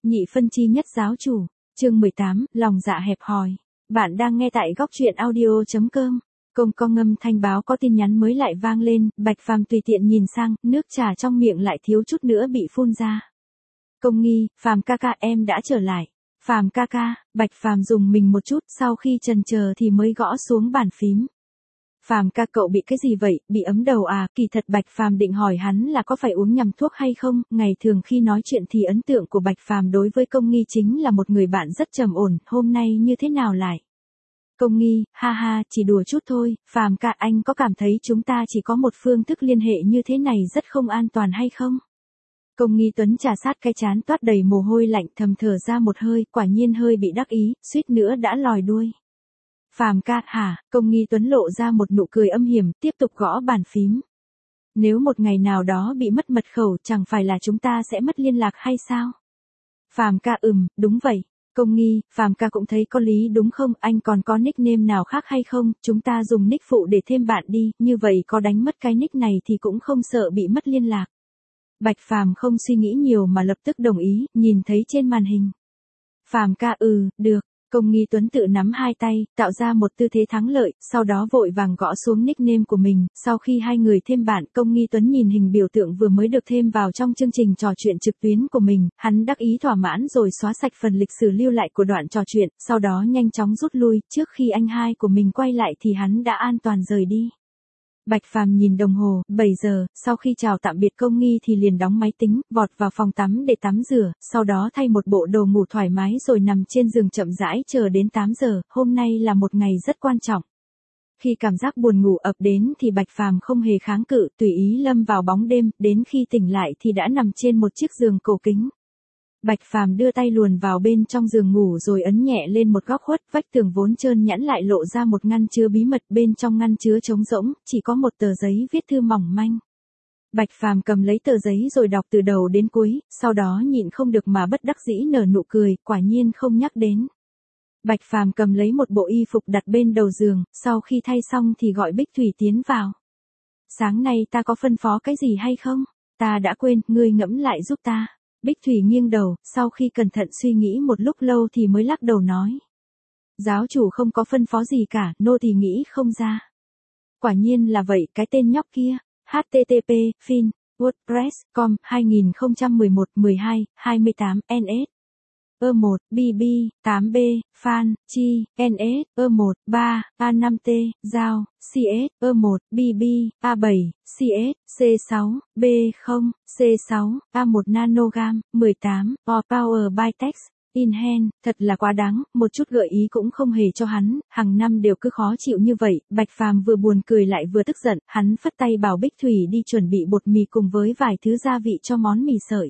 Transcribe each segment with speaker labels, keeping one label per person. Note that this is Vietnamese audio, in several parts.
Speaker 1: Nhị phân chi nhất giáo chủ, chương 18, lòng dạ hẹp hòi. Bạn đang nghe tại góc truyện audio.com. Công co ngâm thanh báo có tin nhắn mới lại vang lên, Bạch Phàm tùy tiện nhìn sang, nước trà trong miệng lại thiếu chút nữa bị phun ra. Công Nghi, Phàm ca ca em đã trở lại. Phàm ca ca, Bạch Phàm dùng mình một chút, sau khi chần chờ thì mới gõ xuống bàn phím. Phàm ca cậu bị cái gì vậy, bị ấm đầu à? Kỳ thật Bạch Phàm định hỏi hắn là có phải uống nhầm thuốc hay không, ngày thường khi nói chuyện thì ấn tượng của Bạch Phàm đối với Công Nghi chính là một người bạn rất trầm ổn, hôm nay như thế nào lại? Công Nghi, ha ha, chỉ đùa chút thôi, Phàm ca anh có cảm thấy chúng ta chỉ có một phương thức liên hệ như thế này rất không an toàn hay không? Công Nghi Tuấn trà sát cái trán toát đầy mồ hôi lạnh thầm thở ra một hơi, quả nhiên hơi bị đắc ý, suýt nữa đã lòi đuôi. Phàm ca, hả? Công Nghi Tuấn lộ ra một nụ cười âm hiểm, tiếp tục gõ bàn phím. Nếu một ngày nào đó bị mất mật khẩu, chẳng phải là chúng ta sẽ mất liên lạc hay sao? Phàm ca, đúng vậy. Công Nghi, Phàm ca cũng thấy có lý đúng không, anh còn có nickname nào khác hay không, chúng ta dùng nick phụ để thêm bạn đi, như vậy có đánh mất cái nick này thì cũng không sợ bị mất liên lạc. Bạch Phàm không suy nghĩ nhiều mà lập tức đồng ý, nhìn thấy trên màn hình. Phàm ca, được. Công Nghi Tuấn tự nắm hai tay, tạo ra một tư thế thắng lợi, sau đó vội vàng gõ xuống nickname của mình, sau khi hai người thêm bạn, Công Nghi Tuấn nhìn hình biểu tượng vừa mới được thêm vào trong chương trình trò chuyện trực tuyến của mình, hắn đắc ý thỏa mãn rồi xóa sạch phần lịch sử lưu lại của đoạn trò chuyện, sau đó nhanh chóng rút lui, trước khi anh hai của mình quay lại thì hắn đã an toàn rời đi. Bạch Phàm nhìn đồng hồ, 7 giờ, sau khi chào tạm biệt Công Nghi thì liền đóng máy tính, vọt vào phòng tắm để tắm rửa, sau đó thay một bộ đồ ngủ thoải mái rồi nằm trên giường chậm rãi chờ đến 8 giờ, hôm nay là một ngày rất quan trọng. Khi cảm giác buồn ngủ ập đến thì Bạch Phàm không hề kháng cự, tùy ý lâm vào bóng đêm, đến khi tỉnh lại thì đã nằm trên một chiếc giường cổ kính. Bạch Phàm đưa tay luồn vào bên trong giường ngủ rồi ấn nhẹ lên một góc khuất, vách tường vốn trơn nhẵn lại lộ ra một ngăn chứa bí mật, bên trong ngăn chứa trống rỗng, chỉ có một tờ giấy viết thư mỏng manh. Bạch Phàm cầm lấy tờ giấy rồi đọc từ đầu đến cuối, sau đó nhịn không được mà bất đắc dĩ nở nụ cười, quả nhiên không nhắc đến. Bạch Phàm cầm lấy một bộ y phục đặt bên đầu giường, sau khi thay xong thì gọi Bích Thủy tiến vào. Sáng nay ta có phân phó cái gì hay không? Ta đã quên, ngươi ngẫm lại giúp ta. Bích Thủy nghiêng đầu, sau khi cẩn thận suy nghĩ một lúc lâu thì mới lắc đầu nói. Giáo chủ không có phân phó gì cả, nô thì nghĩ không ra. Quả nhiên là vậy, cái tên nhóc kia. http, fin, wordpress.com, 2011-12-28, ns. 1, bb, 8b, fan, chi, ns, 1, 3, a5t, giao, cs, 1, bb, a7, cs, c6, b0, c6, a1 nanogam, 18, or power by text. In hand, thật là quá đáng, một chút gợi ý cũng không hề cho hắn, hàng năm đều cứ khó chịu như vậy, Bạch Phàm vừa buồn cười lại vừa tức giận, hắn phất tay bảo Bích Thủy đi chuẩn bị bột mì cùng với vài thứ gia vị cho món mì sợi.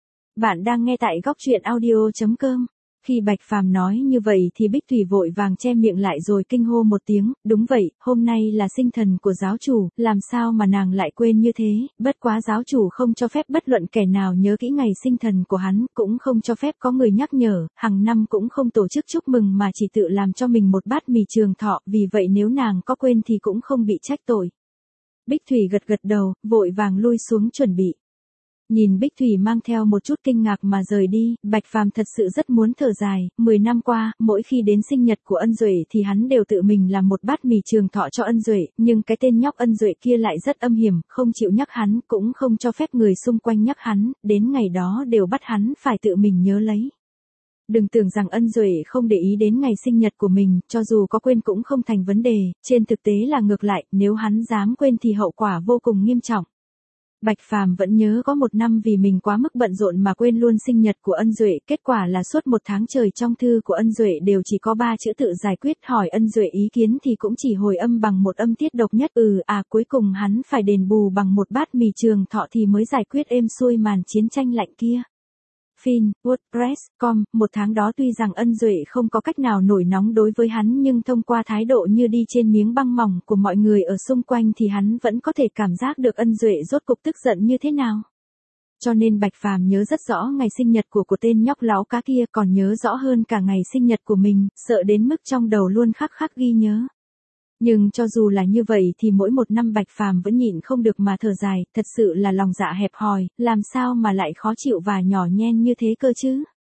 Speaker 1: Bạn đang nghe tại góc truyện audio.com. Khi Bạch Phàm nói như vậy thì Bích Thủy vội vàng che miệng lại rồi kinh hô một tiếng, đúng vậy, hôm nay là sinh thần của giáo chủ, làm sao mà nàng lại quên như thế, bất quá giáo chủ không cho phép bất luận kẻ nào nhớ kỹ ngày sinh thần của hắn, cũng không cho phép có người nhắc nhở, hàng năm cũng không tổ chức chúc mừng mà chỉ tự làm cho mình một bát mì trường thọ, vì vậy nếu nàng có quên thì cũng không bị trách tội. Bích Thủy gật đầu, vội vàng lui xuống chuẩn bị. Nhìn Bích Thủy mang theo một chút kinh ngạc mà rời đi, Bạch Phàm thật sự rất muốn thở dài, 10 năm qua, mỗi khi đến sinh nhật của Ân Duệ thì hắn đều tự mình làm một bát mì trường thọ cho Ân Duệ, nhưng cái tên nhóc Ân Duệ kia lại rất âm hiểm, không chịu nhắc hắn, cũng không cho phép người xung quanh nhắc hắn, đến ngày đó đều bắt hắn phải tự mình nhớ lấy. Đừng tưởng rằng Ân Duệ không để ý đến ngày sinh nhật của mình, cho dù có quên cũng không thành vấn đề, trên thực tế là ngược lại, nếu hắn dám quên thì hậu quả vô cùng nghiêm trọng. Bạch Phàm vẫn nhớ có một năm vì mình quá mức bận rộn mà quên luôn sinh nhật của Ân Duệ, kết quả là suốt một tháng trời trong thư của Ân Duệ đều chỉ có 3 chữ tự giải quyết, hỏi Ân Duệ ý kiến thì cũng chỉ hồi âm bằng một âm tiết độc nhất, cuối cùng hắn phải đền bù bằng một bát mì trường thọ thì mới giải quyết êm xuôi màn chiến tranh lạnh kia. Fin, wordpress.com, một tháng đó tuy rằng Ân Duệ không có cách nào nổi nóng đối với hắn nhưng thông qua thái độ như đi trên miếng băng mỏng của mọi người ở xung quanh thì hắn vẫn có thể cảm giác được Ân Duệ rốt cục tức giận như thế nào. Cho nên Bạch Phàm nhớ rất rõ ngày sinh nhật của tên nhóc láo cá kia, còn nhớ rõ hơn cả ngày sinh nhật của mình, sợ đến mức trong đầu luôn khắc khắc ghi nhớ. Nhưng cho dù là như vậy thì mỗi một năm Bạch Phàm vẫn nhịn không được mà thở dài, thật sự là lòng dạ hẹp hòi, làm sao mà lại khó chịu và nhỏ nhen như thế cơ chứ.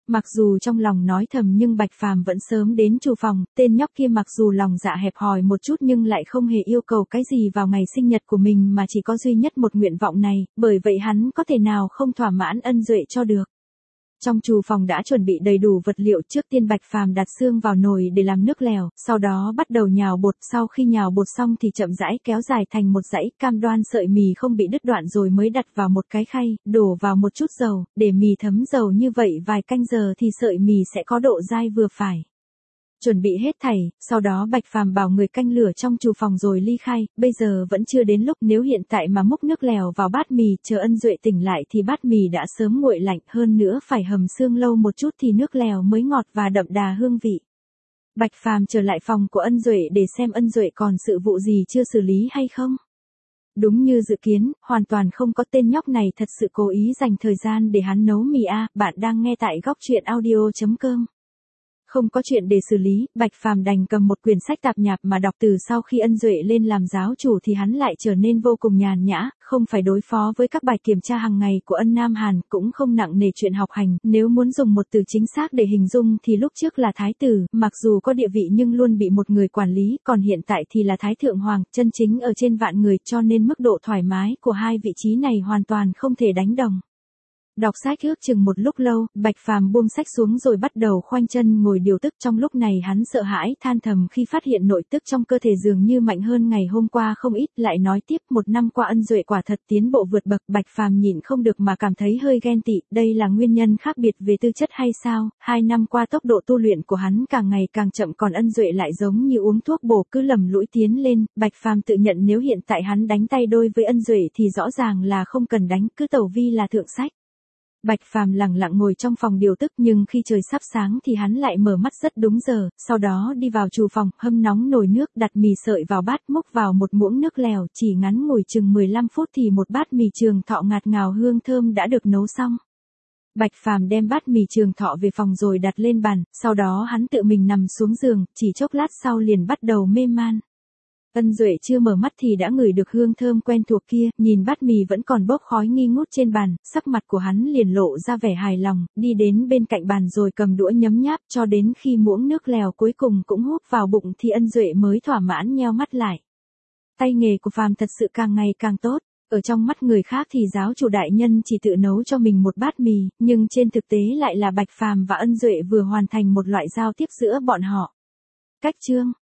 Speaker 1: Mặc dù trong lòng nói thầm nhưng Bạch Phàm vẫn sớm đến chủ phòng, tên nhóc kia mặc dù lòng dạ hẹp hòi một chút nhưng lại không hề yêu cầu cái gì vào ngày sinh nhật của mình mà chỉ có duy nhất một nguyện vọng này, bởi vậy hắn có thể nào không thỏa mãn Ân Duệ cho được. Trong chủ phòng đã chuẩn bị đầy đủ vật liệu, trước tiên Bạch Phàm đặt xương vào nồi để làm nước lèo, sau đó bắt đầu nhào bột, sau khi nhào bột xong thì chậm rãi kéo dài thành một dãy, cam đoan sợi mì không bị đứt đoạn rồi mới đặt vào một cái khay, đổ vào một chút dầu, để mì thấm dầu như vậy vài canh giờ thì sợi mì sẽ có độ dai vừa phải. Chuẩn bị hết thảy, sau đó Bạch Phàm bảo người canh lửa trong chủ phòng rồi ly khai, bây giờ vẫn chưa đến lúc, nếu hiện tại mà múc nước lèo vào bát mì, chờ Ân Duệ tỉnh lại thì bát mì đã sớm nguội lạnh, hơn nữa phải hầm xương lâu một chút thì nước lèo mới ngọt và đậm đà hương vị. Bạch Phàm trở lại phòng của Ân Duệ để xem Ân Duệ còn sự vụ gì chưa xử lý hay không. Đúng như dự kiến, hoàn toàn không có, tên nhóc này thật sự cố ý dành thời gian để hắn nấu mì à. Bạn đang nghe tại góc truyện audio.com. Không có chuyện để xử lý, Bạch Phàm đành cầm một quyển sách tạp nhạp mà đọc. Từ sau khi Ân Duệ lên làm giáo chủ thì hắn lại trở nên vô cùng nhàn nhã, không phải đối phó với các bài kiểm tra hàng ngày của Ân Nam Hàn, cũng không nặng nề chuyện học hành, nếu muốn dùng một từ chính xác để hình dung thì lúc trước là thái tử, mặc dù có địa vị nhưng luôn bị một người quản lý, còn hiện tại thì là thái thượng hoàng, chân chính ở trên vạn người, cho nên mức độ thoải mái của hai vị trí này hoàn toàn không thể đánh đồng. Đọc sách ước chừng một lúc lâu, Bạch Phàm buông sách xuống rồi bắt đầu khoanh chân ngồi điều tức. Trong lúc này hắn sợ hãi than thầm khi phát hiện nội tức trong cơ thể dường như mạnh hơn ngày hôm qua không ít, lại nói tiếp, một năm qua Ân Duệ quả thật tiến bộ vượt bậc. Bạch Phàm nhịn không được mà cảm thấy hơi ghen tị, đây là nguyên nhân khác biệt về tư chất hay sao? 2 năm qua tốc độ tu luyện của hắn càng ngày càng chậm, còn Ân Duệ lại giống như uống thuốc bổ cứ lầm lũi tiến lên. Bạch Phàm tự nhận nếu hiện tại hắn đánh tay đôi với Ân Duệ thì rõ ràng là không cần đánh, cứ tẩu vi là thượng sách. Bạch Phàm lặng lặng ngồi trong phòng điều tức, nhưng khi trời sắp sáng thì hắn lại mở mắt rất đúng giờ, sau đó đi vào chủ phòng, hâm nóng nồi nước, đặt mì sợi vào bát, múc vào một muỗng nước lèo, chỉ ngắn ngủi chừng 15 phút thì một bát mì Trường Thọ ngạt ngào hương thơm đã được nấu xong. Bạch Phàm đem bát mì Trường Thọ về phòng rồi đặt lên bàn, sau đó hắn tự mình nằm xuống giường, chỉ chốc lát sau liền bắt đầu mê man. Ân Duệ chưa mở mắt thì đã ngửi được hương thơm quen thuộc kia, nhìn bát mì vẫn còn bốc khói nghi ngút trên bàn, sắc mặt của hắn liền lộ ra vẻ hài lòng, đi đến bên cạnh bàn rồi cầm đũa nhấm nháp, cho đến khi muỗng nước lèo cuối cùng cũng húp vào bụng thì Ân Duệ mới thỏa mãn nheo mắt lại. Tay nghề của Phàm thật sự càng ngày càng tốt, ở trong mắt người khác thì giáo chủ đại nhân chỉ tự nấu cho mình một bát mì, nhưng trên thực tế lại là Bạch Phàm và Ân Duệ vừa hoàn thành một loại giao tiếp giữa bọn họ. Cách chương